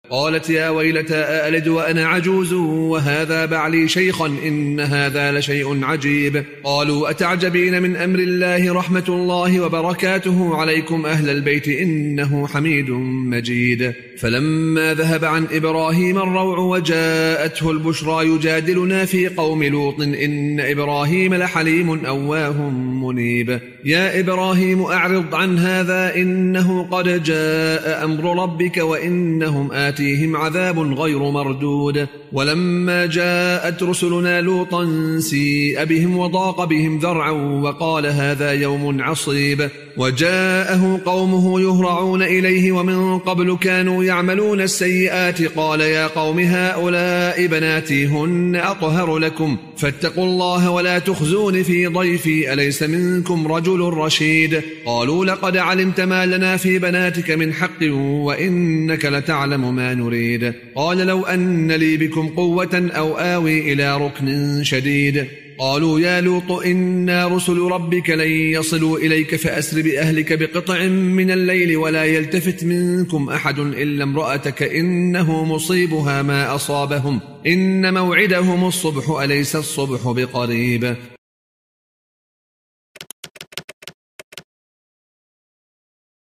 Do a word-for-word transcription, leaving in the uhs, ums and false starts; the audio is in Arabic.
قالت يا ويلتى أألد وأنا عجوز وهذا بعلي شيخا إن هذا لشيء عجيب. قالوا أتعجبين من أمر الله رحمة الله وبركاته عليكم أهل البيت إنه حميد مجيد. فلما ذهب عن إبراهيم الروع وجاءته البشرى يجادلنا في قوم لوط إن إبراهيم لحليم أواه منيب. يا إبراهيم أعرض عن هذا إنه قد جاء أمر ربك وإنهم آتيهم عذاب غير مردود. ولما جاءت رسلنا لوطا سيء بهم وضاق بهم ذرعا وقال هذا يوم عصيب. وجاءه قومه يهرعون إليه ومن قبل كانوا يعملون السيئات قال يا قوم هؤلاء بناتي هن أطهر لكم فاتقوا الله ولا تخزون في ضيفي أليس منكم رجل رشيد. قالوا لقد علمت ما لنا في بناتك من حق وإنك لتعلم ما نريد. قال لو أن لي بكم قوة أو آوي إلى ركن شديد. قالوا يا لوط إنا رسل ربك لن يصلوا إليك فأسر بأهلك بقطع من الليل ولا يلتفت منكم أحد إلا امرأتك إنه مصيبها ما أصابهم إن موعدهم الصبح أليس الصبح بقريب.